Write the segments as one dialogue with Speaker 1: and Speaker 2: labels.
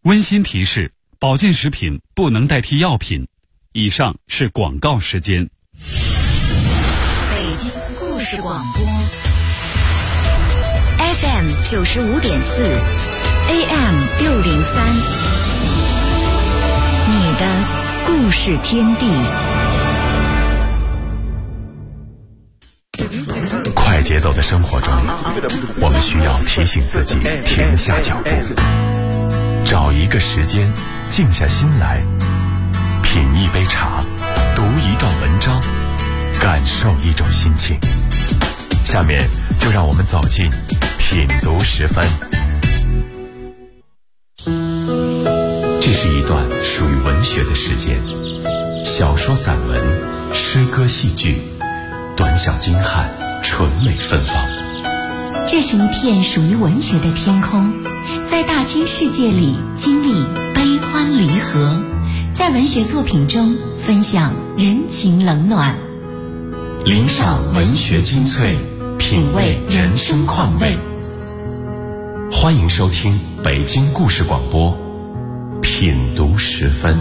Speaker 1: 温馨提示：保健食品不能代替药品。以上是广告时间。
Speaker 2: 北京故事广播 FM 95.4 AM 603，你的故事天地。
Speaker 3: 快节奏的生活中，我们需要提醒自己停下脚步，找一个时间静下心来，品一杯茶，读一段文章，感受一种心情。下面就让我们走进品读10分。这是一段属于文学的时间，小说、散文、诗歌、戏剧，短小精悍，纯美芬芳。
Speaker 4: 这是一片属于文学的天空，在大千世界里经历悲欢离合，在文学作品中分享人情冷暖，
Speaker 3: 领赏文学精粹，品味人生况味。欢迎收听北京故事广播品读10分。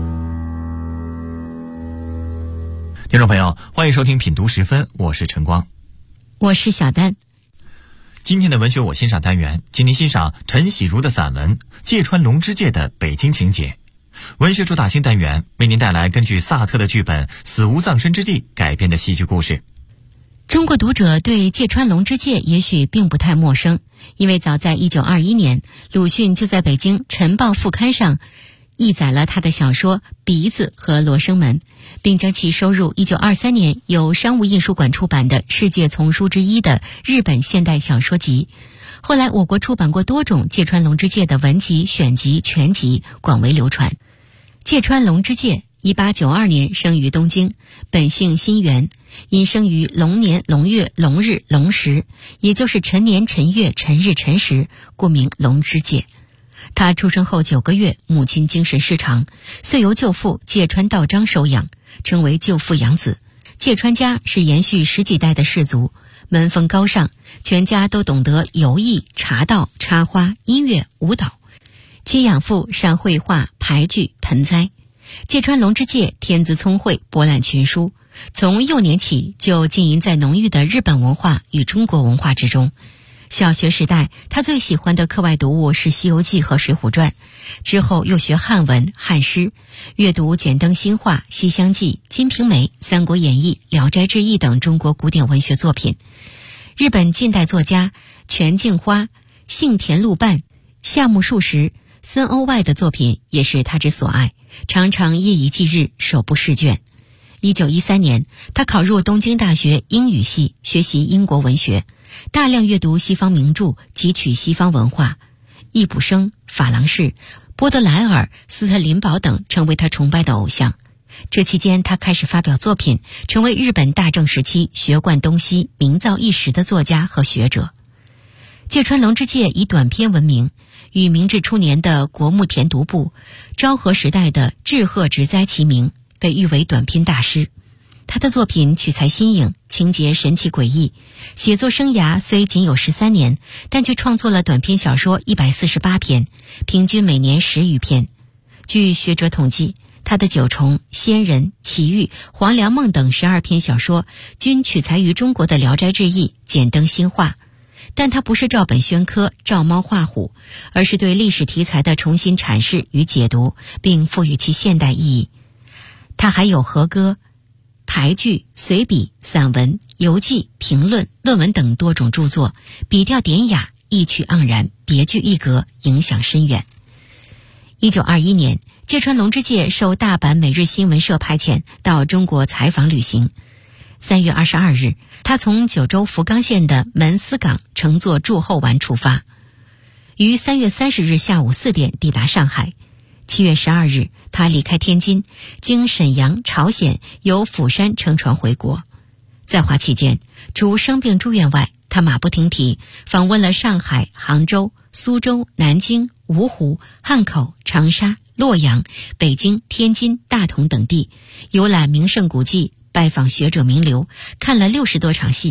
Speaker 5: 听众朋友，欢迎收听品读10分，我是陈光，
Speaker 4: 我是小丹。
Speaker 5: 今天的文学我欣赏单元，请您欣赏陈喜如的散文《芥川龙之介的北京情节》。文学主打新单元为您带来根据萨特的剧本《死无葬身之地》改编的戏剧故事。
Speaker 4: 中国读者对芥川龙之介也许并不太陌生，因为早在1921年，鲁迅就在北京《晨报》副刊上译载了他的小说《鼻子》和《罗生门》，并将其收入1923年由商务印书馆出版的世界丛书之一的日本现代小说集。后来我国出版过多种芥川龙之介的文集、选集、全集，广为流传。芥川龙之介1892年生于东京，本姓新元，因生于龙年龙月龙日龙时，也就是辰年辰月辰日辰时，故名龙之介。他出生后9个月，母亲精神失常，遂由舅父芥川道章收养，称为舅父养子。芥川家是延续10几代的氏族，门风高尚，全家都懂得游艺、茶道、插花、音乐、舞蹈。其养父善绘画、牌具、盆栽。芥川龙之介天资聪慧，博览群书，从幼年起就浸淫在浓郁的日本文化与中国文化之中。小学时代，他最喜欢的课外读物是《西游记》和《水浒传》，之后又学汉文、汉诗，阅读简登新话、《西厢记》、《金瓶梅》、《三国演义》、《聊斋志异》等中国古典文学作品。日本近代作家泉镜花、幸田路伴、夏目漱石、森欧外的作品也是他之所爱，常常夜以继日，手不释卷。1913年，他考入东京大学英语系，学习英国文学，大量阅读西方名著，汲取西方文化。易卜生、法郎士、波德莱尔、斯特林堡等成为他崇拜的偶像。这期间，他开始发表作品，成为日本大正时期学贯东西、名噪一时的作家和学者。芥川龙之介以短篇闻名，与明治初年的国木田独步、昭和时代的志贺直哉齐名，被誉为短篇大师。他的作品取材新颖，情节神奇诡异，写作生涯虽仅有13年，但却创作了短篇小说148篇，平均每年10余篇。据学者统计，他的《九重》《仙人》《奇遇》《黄粱梦》等12篇小说均取材于中国的《聊斋志异》，简登新话。但他不是照本宣科、照猫画虎，而是对历史题材的重新阐释与解读，并赋予其现代意义。他还有和歌、牌剧、随笔、散文、游记、评论、论文等多种著作，笔调典雅，意趣盎然，别具一格，影响深远。1921年，芥川龙之介受大阪每日新闻社派遣到中国采访旅行。3月22日，他从九州福冈县的门司港乘坐祝后丸出发，于3月30日下午4点抵达上海。7月12日，他离开天津，经沈阳、朝鲜，由釜山乘船回国。在华期间，除生病住院外，他马不停蹄访问了上海、杭州、苏州、南京、芜湖、汉口、长沙、洛阳、北京、天津、大同等地，游览名胜古迹，拜访学者名流，看了60多场戏，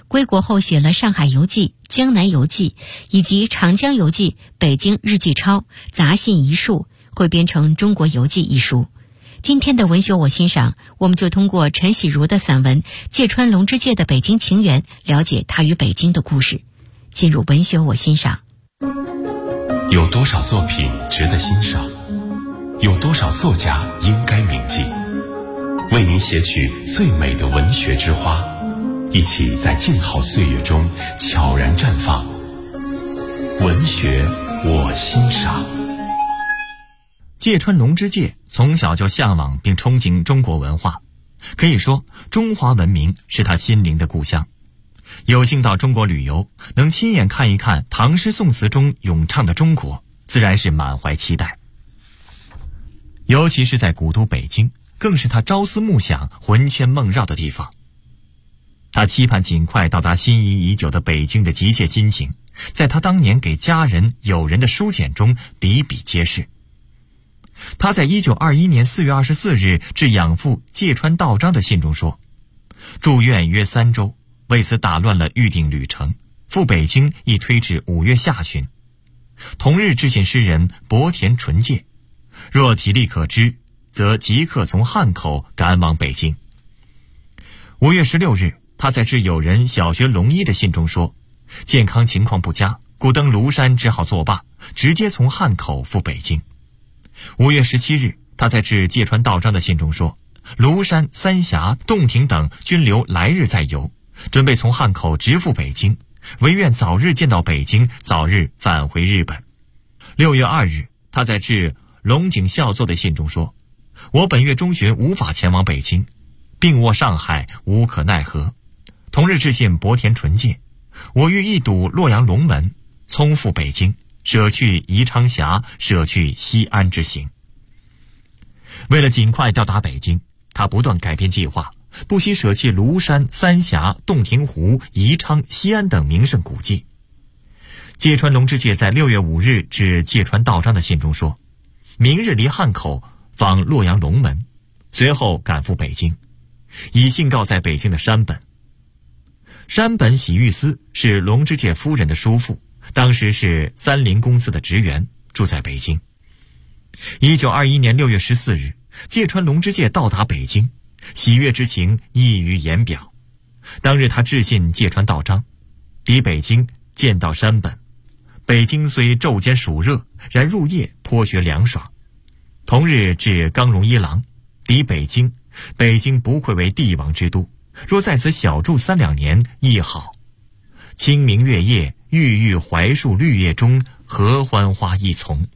Speaker 4: 归国后写了《上海游记》《江南游记》以及《长江游记》《北京日记抄》《杂信遗述》，汇编成《中国游记》一书。今天的文学我欣赏，我们就通过陈喜如的散文《芥川龙之介的北京情缘》，了解他与北京的故事。进入文学我欣赏。
Speaker 3: 有多少作品值得欣赏？有多少作家应该铭记？为您写取最美的文学之花，一起在静好岁月中悄然绽放。文学我欣赏。
Speaker 5: 芥川龙之介从小就向往并憧憬中国文化，可以说中华文明是他心灵的故乡。有幸到中国旅游，能亲眼看一看唐诗宋词中咏唱的中国，自然是满怀期待。尤其是在古都北京，更是他朝思暮想、魂牵梦绕的地方。他期盼尽快到达心仪已久的北京的急切心情，在他当年给家人友人的书简中比比皆是。他在1921年4月24日致养父芥川道章的信中说，住院约3周，为此打乱了预定旅程，赴北京亦推至5月下旬。同日致信诗人薄田纯介，若体力可支，则即刻从汉口赶往北京。5月16日，他在致友人小学龙一的信中说，健康情况不佳，故登庐山只好作罢，直接从汉口赴北京。5月17日，他在致芥川道章的信中说，庐山、三峡、洞庭等均留来日再游，准备从汉口直赴北京，唯愿早日见到北京，早日返回日本。6月2日，他在致龙井孝作的信中说，我本月中旬无法前往北京，病卧上海，无可奈何。同日致信薄田纯介，我欲一睹洛阳龙门，匆赴北京，舍去宜昌峡，舍去西安之行。为了尽快到达北京，他不断改变计划，不惜舍弃庐山、三峡、洞庭湖、宜昌、西安等名胜古迹。芥川龙之介在6月5日致芥川道章的信中说，明日离汉口访洛阳龙门，随后赶赴北京，以信告在北京的山本。山本喜玉司是龙之介夫人的叔父，当时是三菱公司的职员，住在北京。1921年6月14日，芥川龙之介到达北京，喜悦之情溢于言表。当日他致信芥川道章，抵北京见到山本，北京虽昼间暑热，然入夜颇觉凉爽。同日至冈荣一郎，抵北京，北京不愧为帝王之都，若在此小住3、2年亦好。清明月夜，郁郁槐树绿叶中，合欢花一丛。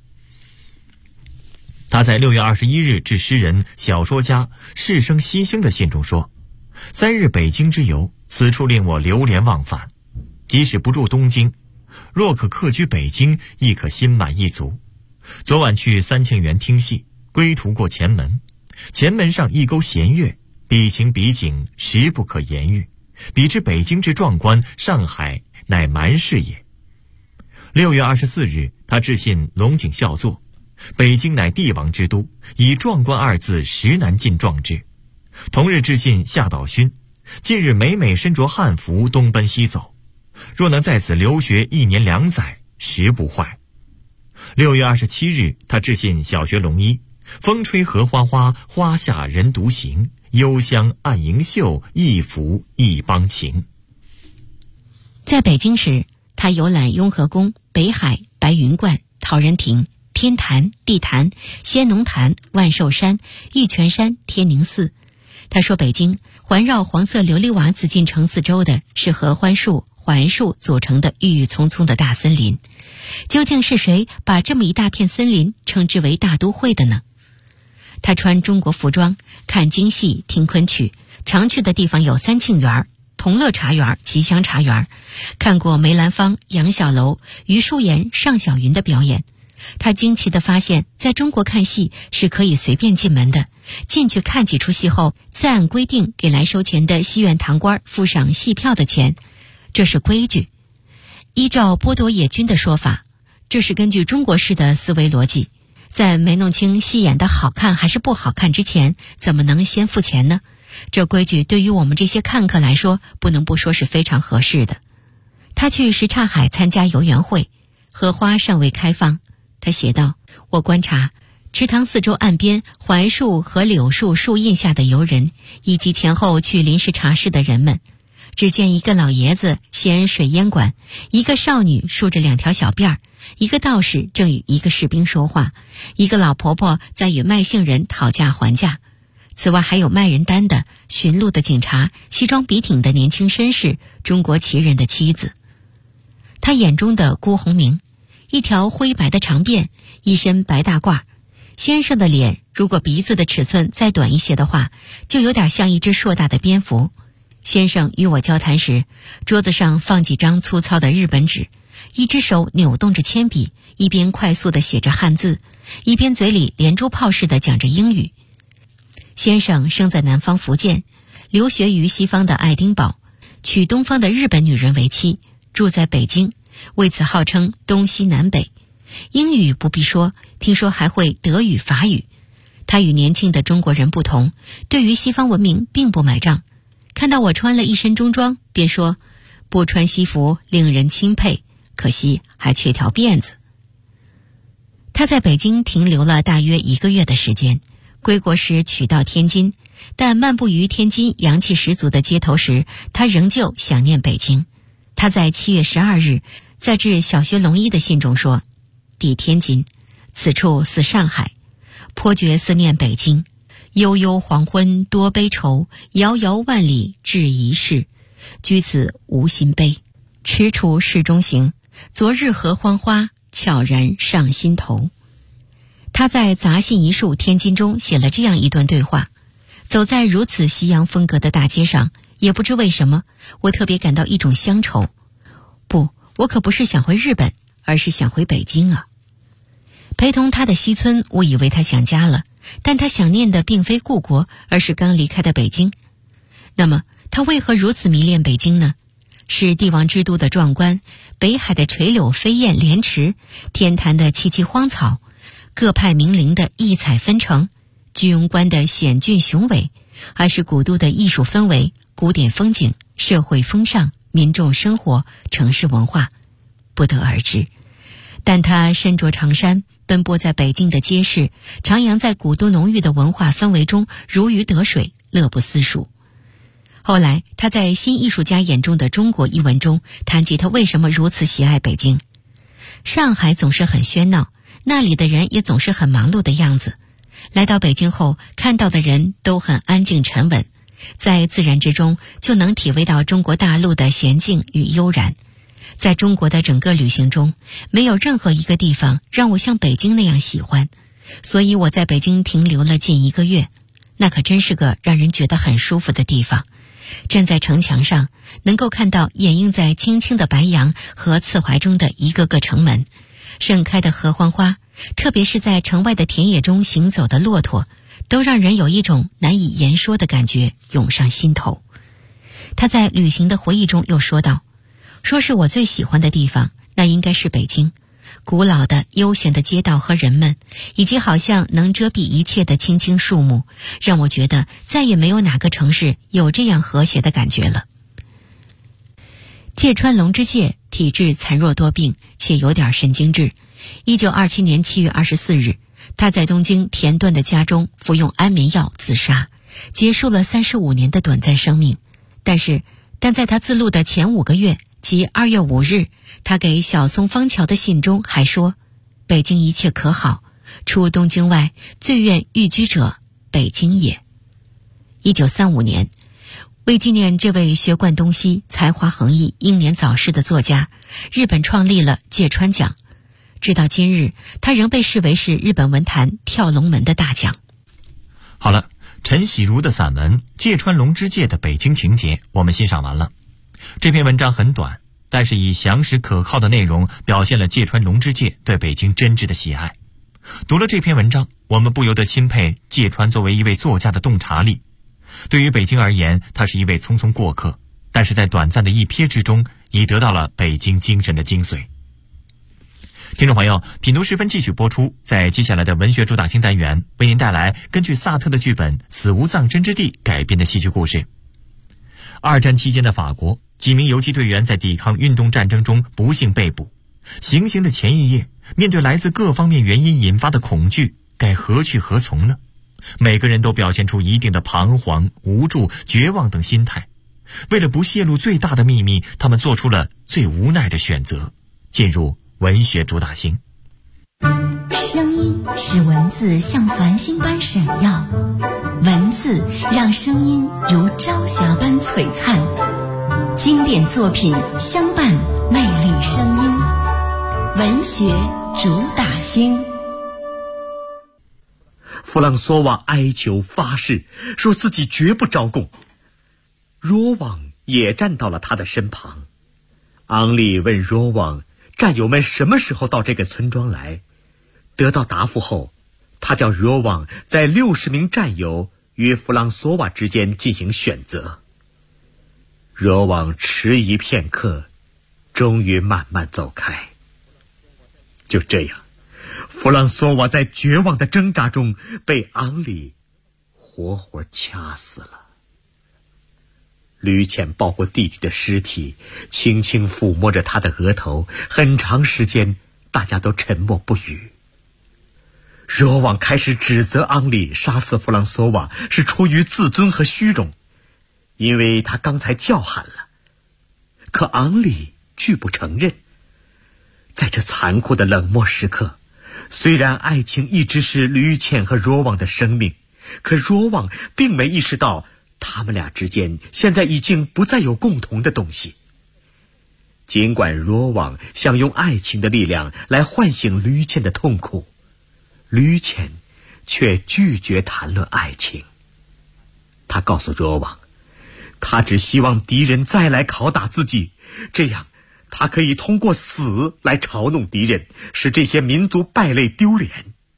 Speaker 5: 他在6月21日致诗人、小说家世生西星的信中说，3日北京之游，此处令我流连忘返，即使不住东京，若可客居北京，亦可心满意足。昨晚去三庆园听戏，归途过前门，前门上一钩弦月，比情比景，实不可言喻。比之北京之壮观，上海乃蛮事也。6月24日，他致信龙井孝作，北京乃帝王之都，以壮观2字实难尽壮之。同日致信夏岛勋，近日每每身着汉服东奔西走，若能在此留学1年2载，实不坏。6月27日，他致信小学龙一，风吹荷花花，花下人独行，幽香暗盈袖，一幅一帮情。
Speaker 4: 在北京时，他游览雍和宫、北海、白云观、陶然亭、天坛、地坛、仙农坛、万寿山、玉泉山、天宁寺。他说，北京环绕黄色琉璃瓦紫禁城4周的是合欢树、槐树组成的郁郁葱葱的大森林。究竟是谁把这么一大片森林称之为大都会的呢？他穿中国服装，看京戏，听昆曲，常去的地方有三庆园、同乐茶园、吉祥茶园，看过梅兰芳、杨小楼、余淑妍、尚小云的表演。他惊奇地发现，在中国看戏是可以随便进门的，进去看几出戏后，再按规定给来收钱的戏院堂官付上戏票的钱，这是规矩。依照波多野君的说法，这是根据中国式的思维逻辑，在没弄清戏演的好看还是不好看之前，怎么能先付钱呢？ 这规矩对于我们这些看客来说，不能不说是非常合适的。他去什刹海参加游园会，荷花尚未开放。他写道：我观察池塘四周岸边槐树和柳树树荫下的游人，以及前后去临时茶室的人们，只见一个老爷子衔水烟管，一个少女梳着2条小辫儿，一个道士正与一个士兵说话，一个老婆婆在与卖杏人讨价还价。此外还有卖人单的、巡路的警察、西装笔挺的年轻绅士、中国旗人的妻子。他眼中的辜鸿铭，一条灰白的长辫，一身白大褂。先生的脸，如果鼻子的尺寸再短一些的话，就有点像一只硕大的蝙蝠。先生与我交谈时，桌子上放几张粗糙的日本纸，一只手扭动着铅笔，一边快速地写着汉字，一边嘴里连珠炮似的讲着英语。先生生在南方福建，留学于西方的爱丁堡，娶东方的日本女人为妻，住在北京，为此号称东西南北。英语不必说，听说还会德语、法语。他与年轻的中国人不同，对于西方文明并不买账。看到我穿了一身中装，便说不穿西服令人钦佩，可惜还缺条辫子。他在北京停留了大约1个月的时间，归国时取到天津，但漫步于天津阳气十足的街头时，他仍旧想念北京。他在7月12日在致小学龙一的信中说：抵天津，此处似上海，颇觉思念北京。悠悠黄昏多悲愁，遥遥万里至一事。居此无心悲，踟蹰市中行。昨日合欢花，悄然上心头。他在杂信一树天津中写了这样一段对话：走在如此西洋风格的大街上，也不知为什么，我特别感到一种乡愁。不，我可不是想回日本，而是想回北京啊。陪同他的西村误以为他想家了，但他想念的并非故国，而是刚离开的北京。那么他为何如此迷恋北京呢？是帝王之都的壮观，北海的垂柳飞燕莲池，天坛的萋萋荒草，各派名伶的异彩纷呈，居庸关的险峻雄伟，还是古都的艺术氛围、古典风景、社会风尚、民众生活、城市文化，不得而知。但他身着长衫，奔波在北京的街市，徜徉在古都浓郁的文化氛围中，如鱼得水，乐不思蜀。后来他在《新艺术家眼中的中国》一文中谈及他为什么如此喜爱北京。上海总是很喧闹，那里的人也总是很忙碌的样子。来到北京后，看到的人都很安静沉稳，在自然之中就能体会到中国大陆的娴静与悠然。在中国的整个旅行中，没有任何一个地方让我像北京那样喜欢，所以我在北京停留了近1个月。那可真是个让人觉得很舒服的地方。站在城墙上，能够看到掩映在青青的白杨和刺槐中的一个个城门，盛开的合欢花，特别是在城外的田野中行走的骆驼，都让人有一种难以言说的感觉涌上心头。他在旅行的回忆中又说道：说是我最喜欢的地方，那应该是北京。古老的悠闲的街道和人们，以及好像能遮蔽一切的青青树木，让我觉得再也没有哪个城市有这样和谐的感觉了。芥川龙之介体质残弱多病，且有点神经质。1927年7月24日，他在东京田段的家中服用安眠药自杀，结束了35年的短暂生命。但在他自痨的前5个月，即2月5日，他给小松方桥的信中还说：北京一切可好，除东京外，最愿寓居者北京也。1935年，为纪念这位学贯东西、才华横溢、英年早逝的作家，日本创立了芥川奖。直到今日，他仍被视为是日本文坛跳龙门的大奖。
Speaker 5: 好了，陈喜如的散文《芥川龙之介的北京情节》我们欣赏完了。这篇文章很短，但是以详实可靠的内容表现了芥川龙之介对北京真挚的喜爱。读了这篇文章，我们不由得钦佩芥川作为一位作家的洞察力。对于北京而言，他是一位匆匆过客，但是在短暂的一瞥之中，已得到了北京精神的精髓。 听众朋友，品读时分继续播出，在接下来的文学主打星单元，为您带来根据萨特的剧本《死无葬身之地》改编的戏剧故事。二战期间的法国，几名游击队员在抵抗运动战争中不幸被捕。行刑的前一夜，面对来自各方面原因引发的恐惧，该何去何从呢？每个人都表现出一定的彷徨、无助、绝望等心态。为了不泄露最大的秘密，他们做出了最无奈的选择，进入文学主打星。
Speaker 2: 声音使文字像繁星般闪耀，文字让声音如朝霞般璀璨。经典作品相伴，魅力声音。文学主打星。
Speaker 6: 弗朗索瓦哀求发誓，说自己绝不招供。若望也站到了他的身旁。昂利问若望，战友们什么时候到这个村庄来？得到答复后，他叫若望在60名战友与弗朗索瓦之间进行选择。若望迟疑片刻，终于慢慢走开。就这样，弗朗索瓦在绝望的挣扎中被昂里活活掐死了。吕浅抱过弟弟的尸体，轻轻抚摸着他的额头，很长时间大家都沉默不语。若望开始指责昂里杀死弗朗索瓦是出于自尊和虚荣，因为他刚才叫喊了。可昂里拒不承认。在这残酷的冷漠时刻，虽然爱情一直是吕浅和若望的生命，可若望并没意识到他们俩之间现在已经不再有共同的东西。尽管若望想用爱情的力量来唤醒吕浅的痛苦，吕浅却拒绝谈论爱情。他告诉若望，他只希望敌人再来拷打自己，这样他可以通过死来嘲弄敌人，使这些民族败类丢脸。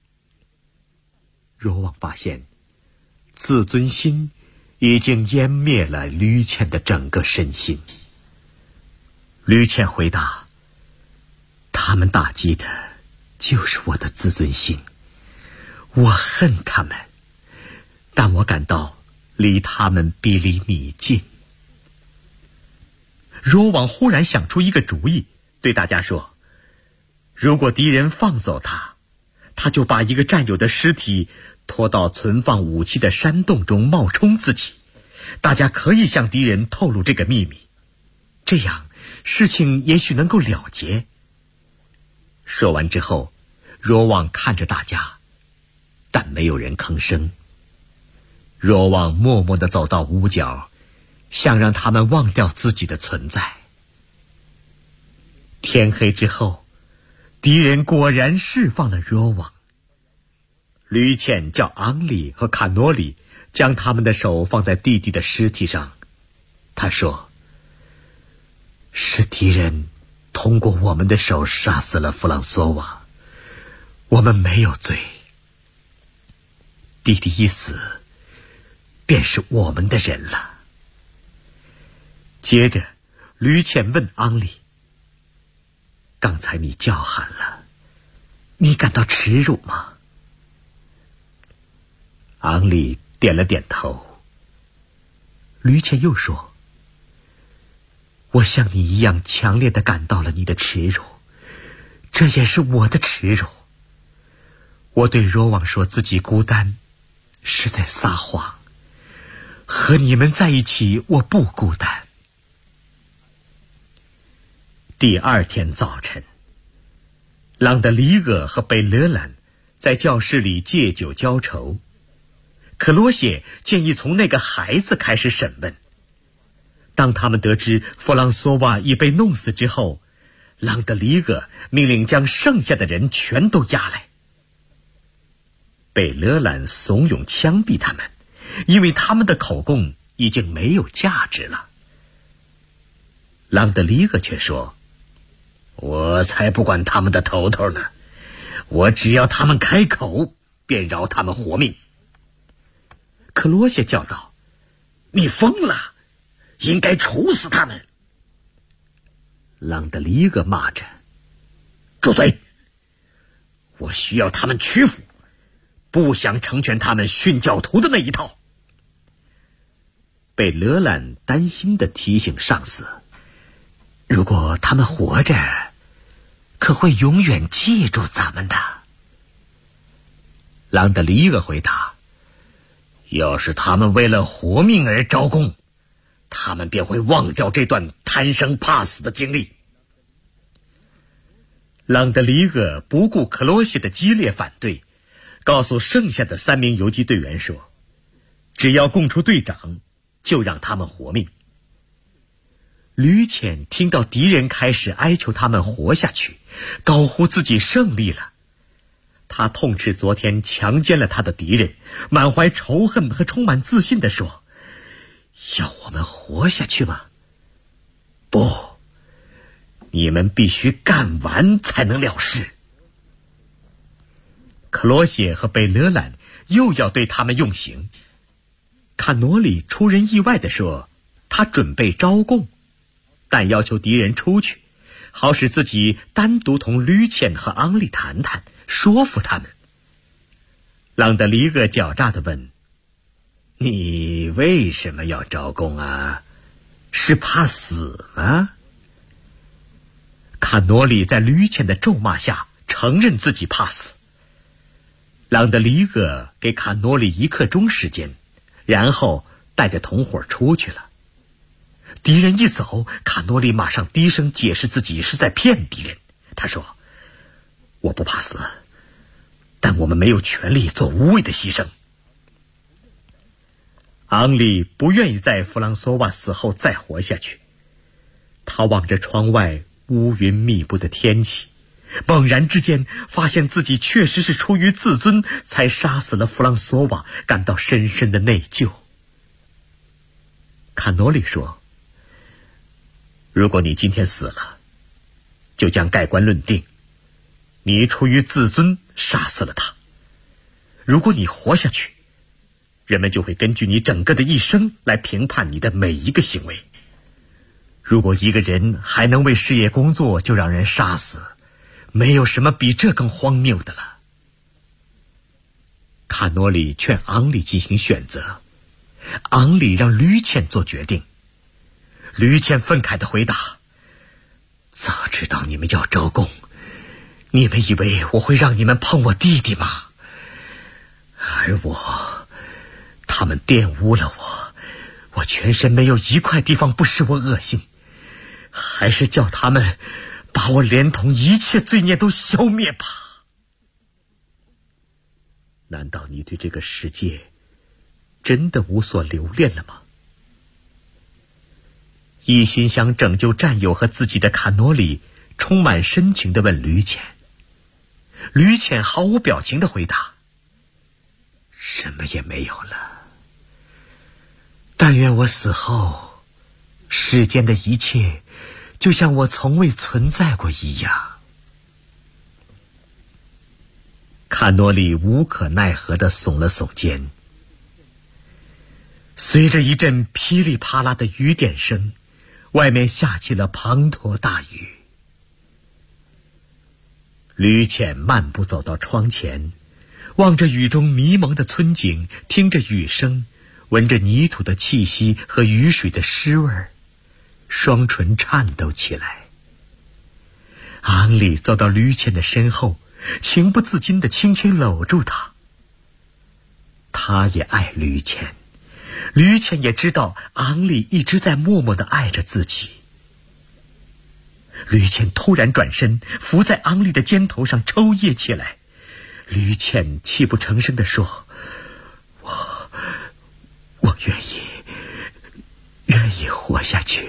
Speaker 6: 若望发现，自尊心已经湮灭了吕浅的整个身心。吕浅回答，他们打击的就是我的自尊心，我恨他们，但我感到离他们比离你近。若望忽然想出一个主意，对大家说，如果敌人放走他，他就把一个战友的尸体拖到存放武器的山洞中冒充自己，大家可以向敌人透露这个秘密，这样事情也许能够了结。说完之后，若望看着大家，但没有人吭声。若望默默地走到屋角，想让他们忘掉自己的存在。天黑之后，敌人果然释放了若望。吕浅叫昂里和卡诺里将他们的手放在弟弟的尸体上。他说，是敌人通过我们的手杀死了弗朗索瓦，我们没有罪。弟弟一死，便是我们的人了。接着，吕浅问昂里，刚才你叫喊了，你感到耻辱吗？昂里点了点头。吕浅又说，我像你一样强烈地感到了你的耻辱，这也是我的耻辱。我对若望说自己孤单，是在撒谎。和你们在一起，我不孤单。第二天早晨，朗德里厄和贝勒兰在教室里借酒浇愁。可罗谢建议从那个孩子开始审问。当他们得知弗朗索瓦已被弄死之后，朗德里厄命令将剩下的人全都押来。贝勒兰怂恿枪毙他们，因为他们的口供已经没有价值了。朗德里厄却说，我才不管他们的头头呢，我只要他们开口，便饶他们活命。克罗谢叫道，你疯了，应该处死他们。朗德里厄骂着，住嘴， 我需要他们屈服，不想成全他们殉教徒的那一套。贝勒兰担心地提醒上司，如果他们活着，可会永远记住咱们的。朗德里厄回答，要是他们为了活命而招供，他们便会忘掉这段贪生怕死的经历。朗德里厄不顾克罗西的激烈反对，告诉剩下的3名游击队员说，只要供出队长，就让他们活命。吕潜听到敌人开始哀求他们活下去，高呼自己胜利了。他痛斥昨天强奸了他的敌人，满怀仇恨和充满自信地说，要我们活下去吗？不，你们必须干完才能了事。克罗谢和贝勒兰又要对他们用刑。卡诺里出人意外地说，他准备招供，但要求敌人出去，好使自己单独同吕茜和昂利谈谈，说服他们。朗德里厄狡诈地问，你为什么要招供啊？是怕死吗？卡诺里在吕茜的咒骂下承认自己怕死。朗德里厄给卡诺里1刻钟时间，然后带着同伙出去了。敌人一走，卡诺里马上低声解释自己是在骗敌人。他说，我不怕死，但我们没有权利做无谓的牺牲。昂利不愿意在弗朗索瓦死后再活下去。他望着窗外乌云密布的天气，猛然之间发现自己确实是出于自尊才杀死了弗朗索瓦，感到深深的内疚。卡诺里说，如果你今天死了，就将盖棺论定，你出于自尊杀死了他。如果你活下去，人们就会根据你整个的一生来评判你的每一个行为。如果一个人还能为事业工作就让人杀死，没有什么比这更荒谬的了。卡诺里劝昂里进行选择，昂里让吕茜做决定。吕茜愤慨地回答，早知道你们要招供，你们以为我会让你们碰我弟弟吗？而他们玷污了我全身没有一块地方不使我恶心，还是叫他们把我连同一切罪孽都消灭吧。难道你对这个世界真的无所留恋了吗？一心想拯救战友和自己的卡诺里充满深情地问吕茜。吕茜毫无表情地回答，什么也没有了。但愿我死后，世间的一切就像我从未存在过一样。卡诺里无可奈何地耸了耸肩。随着一阵噼里啪啦的雨点声，外面下起了滂沱大雨。吕茜漫步走到窗前，望着雨中迷蒙的村景，听着雨声，闻着泥土的气息和雨水的湿味儿，双唇颤抖起来。昂里走到吕茜的身后，情不自禁地轻轻搂住她。他也爱吕茜，吕茜也知道昂里一直在默默地爱着自己。吕茜突然转身，伏在昂里的肩头上抽噎起来。吕茜泣不成声地说，我愿意活下去。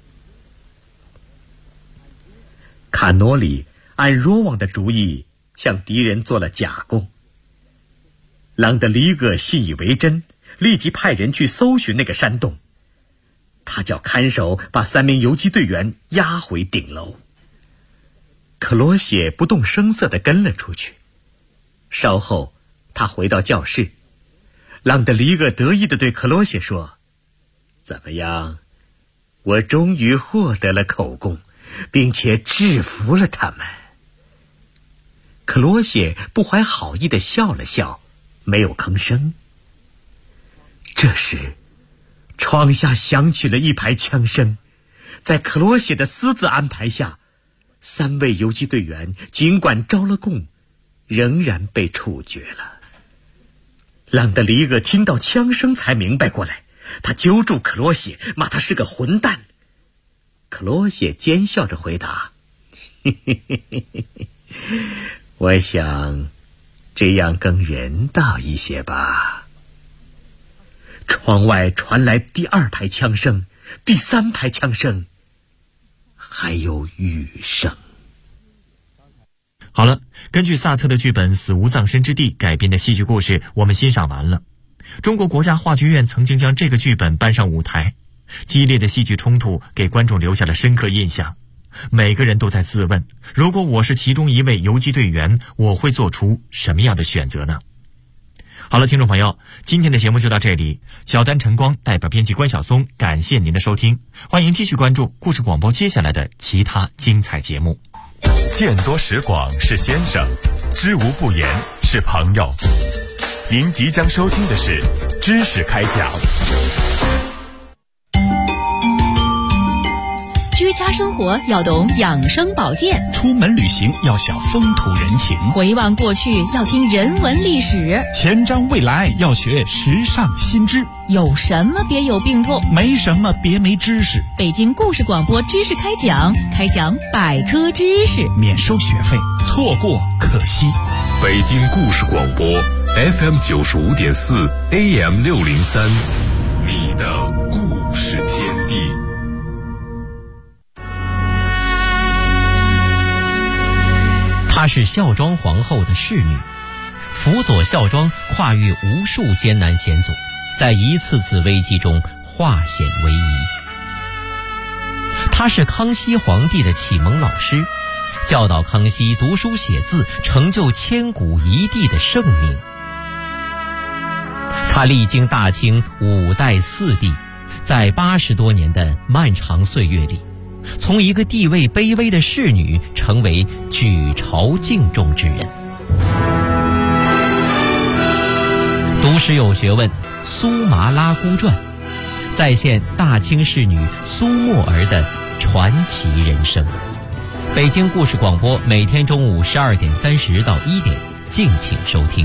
Speaker 6: 卡诺里按罗旺的主意向敌人做了假供。朗德里厄信以为真，立即派人去搜寻那个山洞。他叫看守把3名游击队员押回顶楼。克罗谢不动声色地跟了出去。稍后他回到教室，朗德里厄得意地对克罗谢说，怎么样，我终于获得了口供，并且制服了他们。 克罗谢不怀好意地笑了笑，没有吭声。这时，窗下响起了一排枪声，在克罗谢的私自安排下，3位游击队员尽管招了供，仍然被处决了。朗德里厄听到枪声才明白过来，他揪住克罗谢，骂他是个混蛋。克罗谢奸笑着回答：我想这样更人道一些吧。窗外传来第2排枪声，第3排枪声，还有雨声。
Speaker 5: 好了，根据萨特的剧本《死无葬身之地》改编的戏剧故事我们欣赏完了。中国国家话剧院曾经将这个剧本搬上舞台，激烈的戏剧冲突给观众留下了深刻印象。每个人都在自问，如果我是其中一位游击队员，我会做出什么样的选择呢？好了，听众朋友，今天的节目就到这里。小丹晨光代表编辑关晓松，感谢您的收听，欢迎继续关注故事广播接下来的其他精彩节目。
Speaker 3: 见多识广是先生，知无不言是朋友。您即将收听的是知识开讲。
Speaker 2: 居家生活要懂养生保健，
Speaker 7: 出门旅行要晓风土人情，
Speaker 2: 回望过去要听人文历史，
Speaker 7: 前瞻未来要学时尚新知。
Speaker 2: 有什么别有病痛，
Speaker 7: 没什么别没知识。
Speaker 2: 北京故事广播知识开讲，开讲百科知识，
Speaker 7: 免收学费，错过可惜。
Speaker 3: 北京故事广播 FM 95.4 AM 603，你的故事天地。
Speaker 8: 她是孝庄皇后的侍女，辅佐孝庄跨越无数艰难险阻，在一次次危机中化险为夷。她是康熙皇帝的启蒙老师，教导康熙读书写字，成就千古一帝的盛名。她历经大清5代4帝，在80多年的漫长岁月里，从一个地位卑微的侍女成为举朝敬重之人。读史有学问，苏麻拉姑传再现大清侍女苏沫儿的传奇人生。北京故事广播每天中午12点30到1点，敬请收听。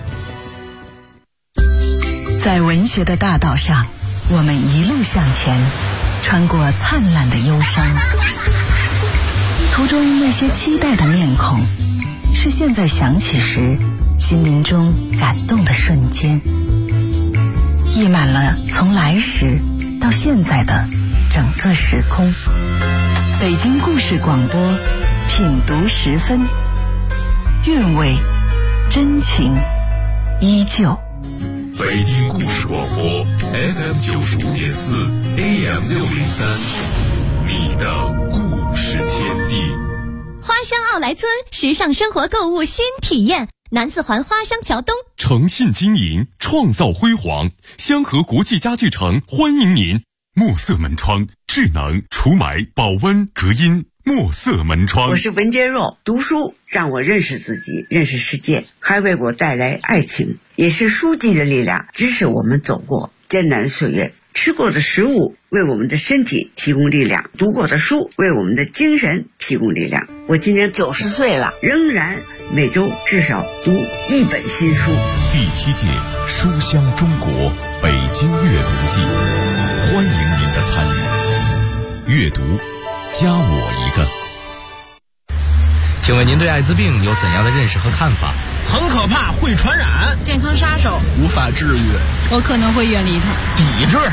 Speaker 9: 在文学的大道上，我们一路向前，穿过灿烂的忧伤，途中那些期待的面孔，是现在想起时心灵中感动的瞬间，溢满了从来时到现在的整个时空。北京故事广播，品读10分，韵味真情依旧。
Speaker 3: 北京故事广播 FM 95.4 AM 603，你的故事天地。
Speaker 10: 花乡奥莱村时尚生活购物新体验，南四环花乡桥东，
Speaker 3: 诚信经营，创造辉煌。香河国际家具城欢迎您。墨色门窗，智能除霾、保温、隔音。墨色门窗。
Speaker 11: 我是文坚若，读书让我认识自己，认识世界，还为我带来爱情，也是书籍的力量，支持我们走过艰难岁月。吃过的食物为我们的身体提供力量，读过的书为我们的精神提供力量。我今年90岁了，仍然每周至少读1本新书。
Speaker 3: 第7届书香中国北京阅读季，欢迎您的参与。阅读加我一个。
Speaker 12: 请问您对艾滋病有怎样的认识和看法？
Speaker 13: 很可怕，会传染，
Speaker 14: 健康杀手，
Speaker 13: 无法治愈，
Speaker 14: 我可能会远离它。
Speaker 13: 抵制。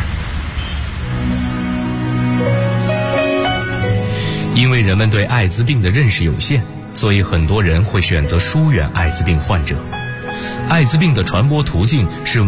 Speaker 12: 因为人们对艾滋病的认识有限，所以很多人会选择疏远艾滋病患者。艾滋病的传播途径是